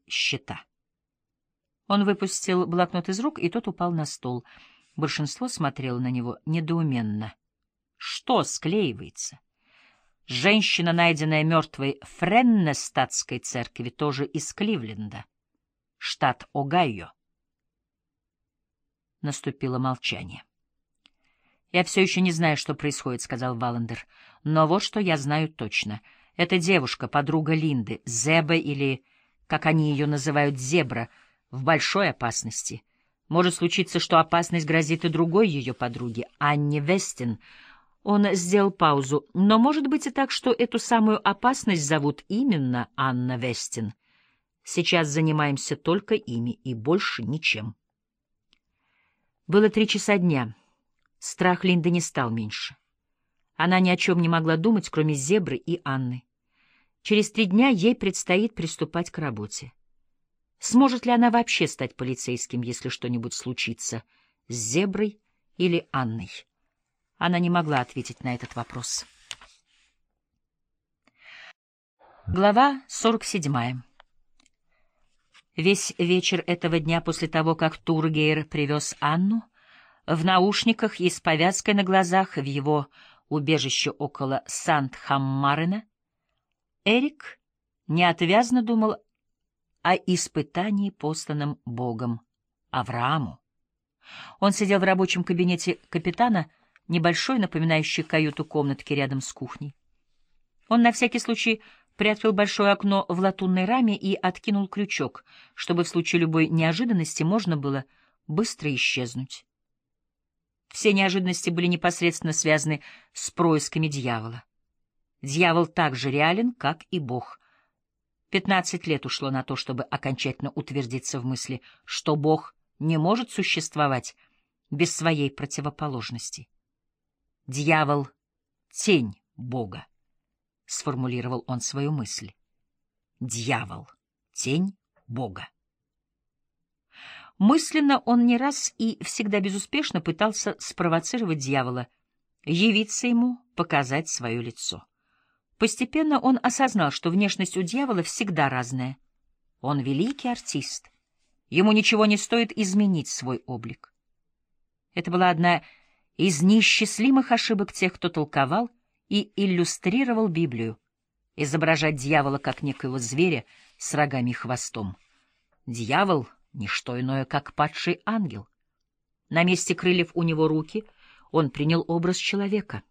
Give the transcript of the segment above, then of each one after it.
счета. Он выпустил блокнот из рук, и тот упал на стол. Большинство смотрело на него недоуменно. Что склеивается? Женщина, найденная мертвой в Френнестатской церкви, тоже из Кливленда, штат Огайо. Наступило молчание. «Я все еще не знаю, что происходит», — сказал Валлендер. «Но вот что я знаю точно. Эта девушка, подруга Линды, Зеба или, как они ее называют, Зебра, в большой опасности. Может случиться, что опасность грозит и другой ее подруге, Анне Вестин». Он сделал паузу. «Но может быть и так, что эту самую опасность зовут именно Анна Вестин. Сейчас занимаемся только ими и больше ничем». Было 3 часа дня. Страх Линды не стал меньше. Она ни о чем не могла думать, кроме Зебры и Анны. Через 3 дня ей предстоит приступать к работе. Сможет ли она вообще стать полицейским, если что-нибудь случится с Зеброй или Анной? Она не могла ответить на этот вопрос. Глава 47. Весь вечер этого дня после того, как Тургейр привез Анну, в наушниках и с повязкой на глазах в его убежище около Сандхаммарена, Эрик неотвязно думал о испытании, посланном Богом Аврааму. Он сидел в рабочем кабинете капитана, небольшой, напоминающей каюту комнатки рядом с кухней. Он на всякий случай приоткрыл большое окно в латунной раме и откинул крючок, чтобы в случае любой неожиданности можно было быстро исчезнуть. Все неожиданности были непосредственно связаны с происками дьявола. Дьявол так же реален, как и Бог. 15 лет ушло на то, чтобы окончательно утвердиться в мысли, что Бог не может существовать без своей противоположности. «Дьявол — тень Бога», — сформулировал он свою мысль. «Дьявол — тень Бога». Мысленно он не раз и всегда безуспешно пытался спровоцировать дьявола, явиться ему, показать свое лицо. Постепенно он осознал, что внешность у дьявола всегда разная. Он великий артист. Ему ничего не стоит изменить свой облик. Это была одна из неисчислимых ошибок тех, кто толковал и иллюстрировал Библию, изображать дьявола как некоего зверя с рогами и хвостом. Дьявол — не что иное, как падший ангел. На месте крыльев у него руки, он принял образ человека.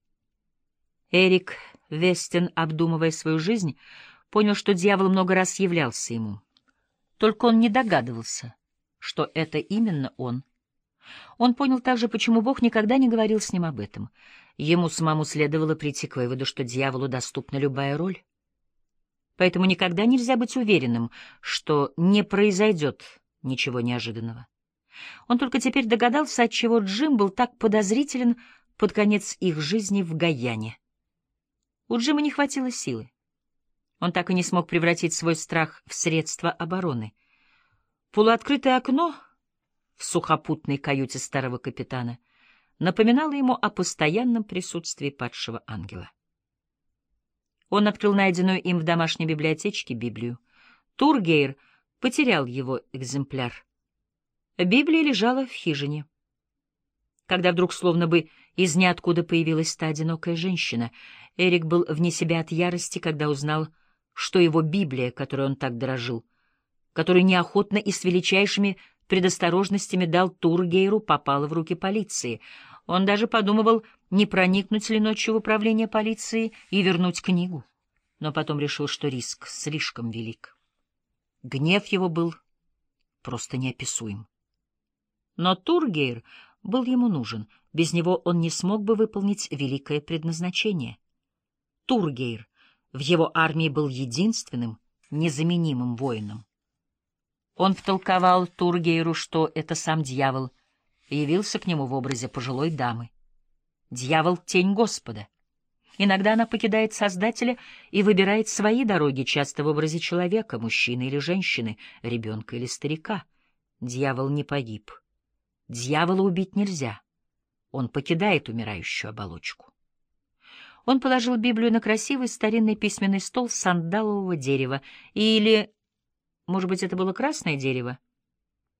Эрик Вестин, обдумывая свою жизнь, понял, что дьявол много раз являлся ему. Только он не догадывался, что это именно он. Он понял также, почему Бог никогда не говорил с ним об этом. Ему самому следовало прийти к выводу, что дьяволу доступна любая роль. Поэтому никогда нельзя быть уверенным, что не произойдет ничего неожиданного. Он только теперь догадался, отчего Джим был так подозрителен под конец их жизни в Гайане. У Джима не хватило силы. Он так и не смог превратить свой страх в средство обороны. Полуоткрытое окно в сухопутной каюте старого капитана напоминало ему о постоянном присутствии падшего ангела. Он открыл найденную им в домашней библиотечке Библию. Тургейр потерял его экземпляр. Библия лежала в хижине. Когда вдруг словно бы из ниоткуда появилась та одинокая женщина, Эрик был вне себя от ярости, когда узнал, что его Библия, которой он так дорожил, которую неохотно и с величайшими предосторожностями дал Тургейру, попала в руки полиции. Он даже подумывал, не проникнуть ли ночью в управление полиции и вернуть книгу. Но потом решил, что риск слишком велик. Гнев его был просто неописуем. Но Тургейр был ему нужен. Без него он не смог бы выполнить великое предназначение. Тургейр в его армии был единственным, незаменимым воином. Он втолковал Тургейру, что это сам дьявол, и явился к нему в образе пожилой дамы. Дьявол — тень Господа. Иногда она покидает Создателя и выбирает свои дороги, часто в образе человека, мужчины или женщины, ребенка или старика. Дьявол не погиб. Дьявола убить нельзя. Он покидает умирающую оболочку. Он положил Библию на красивый старинный письменный стол сандалового дерева или Может быть, это было красное дерево?